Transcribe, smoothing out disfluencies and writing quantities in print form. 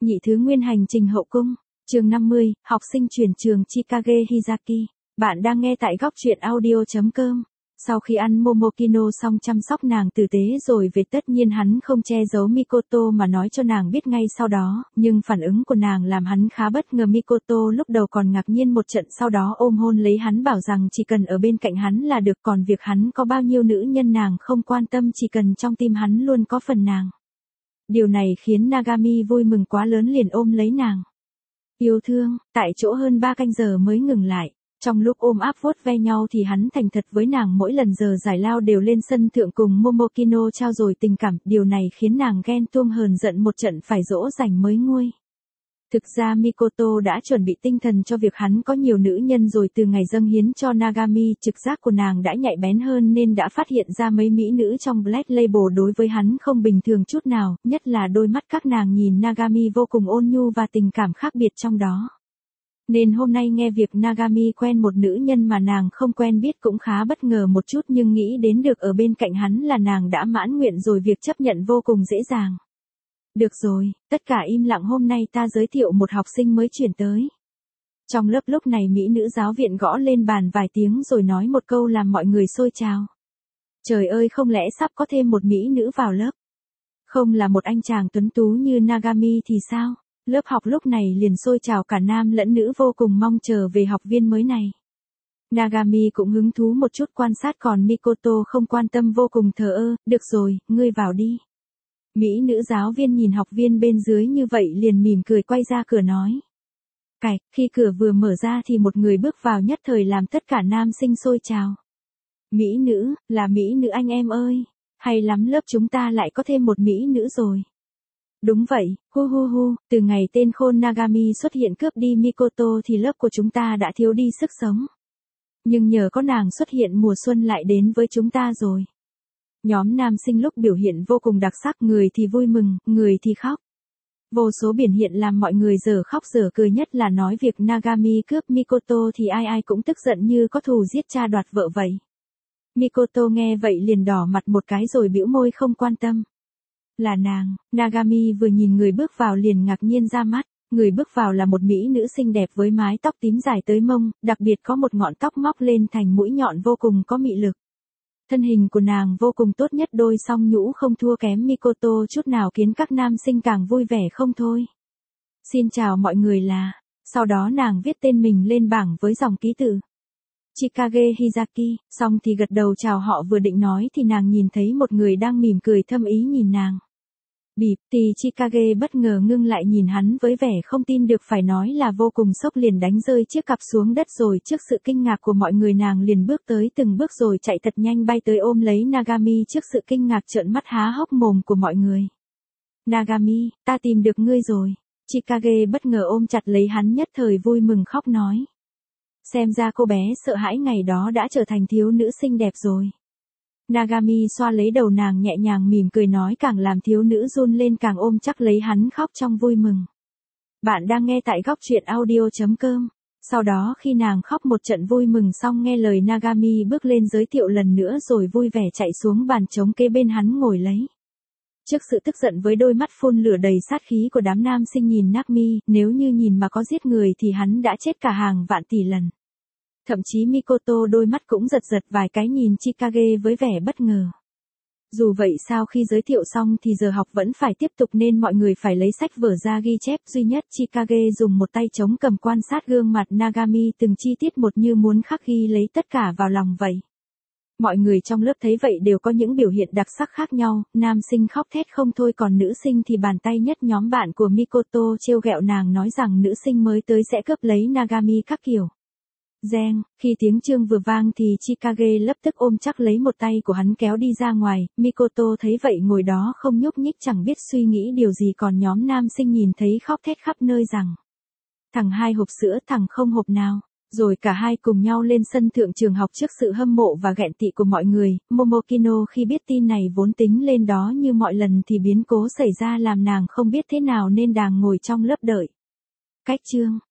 Nhị thứ nguyên hành trình hậu cung, chương 50, học sinh chuyển trường Chikage Hizaki. Bạn đang nghe tại góc truyện audio.com. Sau khi ăn Momokino xong chăm sóc nàng tử tế rồi về, tất nhiên hắn không che giấu Mikoto mà nói cho nàng biết ngay sau đó, nhưng phản ứng của nàng làm hắn khá bất ngờ. Mikoto lúc đầu còn ngạc nhiên một trận, sau đó ôm hôn lấy hắn, bảo rằng chỉ cần ở bên cạnh hắn là được, còn việc hắn có bao nhiêu nữ nhân nàng không quan tâm, chỉ cần trong tim hắn luôn có phần nàng. Điều này khiến Nagami vui mừng quá lớn, liền ôm lấy nàng. Yêu thương, tại chỗ hơn 3 canh giờ mới ngừng lại. Trong lúc ôm áp vuốt ve nhau thì hắn thành thật với nàng, mỗi lần giờ giải lao đều lên sân thượng cùng Momokino trao dồi tình cảm, điều này khiến nàng ghen tuông hờn giận một trận, phải dỗ dành mới nguôi. Thực ra Mikoto đã chuẩn bị tinh thần cho việc hắn có nhiều nữ nhân rồi, từ ngày dâng hiến cho Nagami, trực giác của nàng đã nhạy bén hơn nên đã phát hiện ra mấy mỹ nữ trong Black Label đối với hắn không bình thường chút nào, nhất là đôi mắt các nàng nhìn Nagami vô cùng ôn nhu và tình cảm khác biệt trong đó. Nên hôm nay nghe việc Nagami quen một nữ nhân mà nàng không quen biết cũng khá bất ngờ một chút, nhưng nghĩ đến được ở bên cạnh hắn là nàng đã mãn nguyện rồi, việc chấp nhận vô cùng dễ dàng. Được rồi, tất cả im lặng, hôm nay ta giới thiệu một học sinh mới chuyển tới. Trong lớp lúc này mỹ nữ giáo viện gõ lên bàn vài tiếng rồi nói một câu làm mọi người sôi trào. Trời ơi, không lẽ sắp có thêm một mỹ nữ vào lớp? Không là một anh chàng tuấn tú như Nagami thì sao? Lớp học lúc này liền sôi trào, cả nam lẫn nữ vô cùng mong chờ về học viên mới này. Nagami cũng hứng thú một chút quan sát, còn Mikoto không quan tâm, vô cùng thờ ơ. Được rồi, ngươi vào đi. Mỹ nữ giáo viên nhìn học viên bên dưới như vậy liền mỉm cười quay ra cửa nói. Cạch, khi cửa vừa mở ra thì một người bước vào, nhất thời làm tất cả nam sinh sôi trào. Mỹ nữ, là mỹ nữ anh em ơi. Hay lắm, lớp chúng ta lại có thêm một mỹ nữ rồi. Đúng vậy, hu hu hu, từ ngày tên khôn Nagami xuất hiện cướp đi Mikoto thì lớp của chúng ta đã thiếu đi sức sống. Nhưng nhờ có nàng xuất hiện, mùa xuân lại đến với chúng ta rồi. Nhóm nam sinh lúc biểu hiện vô cùng đặc sắc, người thì vui mừng, người thì khóc. Vô số biểu hiện làm mọi người dở khóc dở cười, nhất là nói việc Nagami cướp Mikoto thì ai ai cũng tức giận như có thù giết cha đoạt vợ vậy. Mikoto nghe vậy liền đỏ mặt một cái rồi bĩu môi không quan tâm. Là nàng. Nagami vừa nhìn người bước vào liền ngạc nhiên ra mắt. Người bước vào là một mỹ nữ xinh đẹp với mái tóc tím dài tới mông, đặc biệt có một ngọn tóc móc lên thành mũi nhọn vô cùng có mị lực. Thân hình của nàng vô cùng tốt, nhất đôi song nhũ không thua kém Mikoto chút nào, khiến các nam sinh càng vui vẻ không thôi. Xin chào mọi người là. Sau đó nàng viết tên mình lên bảng với dòng ký tự Chikage Hizaki, xong thì gật đầu chào họ, vừa định nói thì nàng nhìn thấy một người đang mỉm cười thâm ý nhìn nàng. Bịp, thì Chikage bất ngờ ngưng lại nhìn hắn với vẻ không tin được, phải nói là vô cùng sốc, liền đánh rơi chiếc cặp xuống đất, rồi trước sự kinh ngạc của mọi người nàng liền bước tới từng bước rồi chạy thật nhanh bay tới ôm lấy Nagami. Trước sự kinh ngạc trợn mắt há hốc mồm của mọi người. Nagami, ta tìm được ngươi rồi. Chikage bất ngờ ôm chặt lấy hắn, nhất thời vui mừng khóc nói. Xem ra cô bé sợ hãi ngày đó đã trở thành thiếu nữ xinh đẹp rồi. Nagami xoa lấy đầu nàng nhẹ nhàng mỉm cười nói, càng làm thiếu nữ run lên, càng ôm chắc lấy hắn khóc trong vui mừng. Bạn đang nghe tại góc truyện audio.com. Sau đó khi nàng khóc một trận vui mừng xong, nghe lời Nagami bước lên giới thiệu lần nữa rồi vui vẻ chạy xuống bàn trống kế bên hắn ngồi lấy. Trước sự tức giận với đôi mắt phun lửa đầy sát khí của đám nam sinh nhìn Nagami, nếu như nhìn mà có giết người thì hắn đã chết cả hàng vạn tỷ lần. Thậm chí Mikoto đôi mắt cũng giật giật vài cái nhìn Chikage với vẻ bất ngờ. Dù vậy sau khi giới thiệu xong thì giờ học vẫn phải tiếp tục nên mọi người phải lấy sách vở ra ghi chép. Duy nhất Chikage dùng một tay trống cầm quan sát gương mặt Nagami từng chi tiết một, như muốn khắc ghi lấy tất cả vào lòng vậy. Mọi người trong lớp thấy vậy đều có những biểu hiện đặc sắc khác nhau, nam sinh khóc thét không thôi, còn nữ sinh thì bàn tay nhất. Nhóm bạn của Mikoto trêu ghẹo nàng nói rằng nữ sinh mới tới sẽ cướp lấy Nagami các kiểu. Reng, khi tiếng chuông vừa vang thì Chikage lập tức ôm chắc lấy một tay của hắn kéo đi ra ngoài. Mikoto thấy vậy ngồi đó không nhúc nhích, chẳng biết suy nghĩ điều gì, còn nhóm nam sinh nhìn thấy khóc thét khắp nơi rằng thằng 2 hộp sữa, thằng không hộp nào. Rồi cả hai cùng nhau lên sân thượng trường học. Trước sự hâm mộ và ghen tị của mọi người, Momokino khi biết tin này vốn tính lên đó như mọi lần thì biến cố xảy ra làm nàng không biết thế nào nên đang ngồi trong lớp đợi. Cách chương,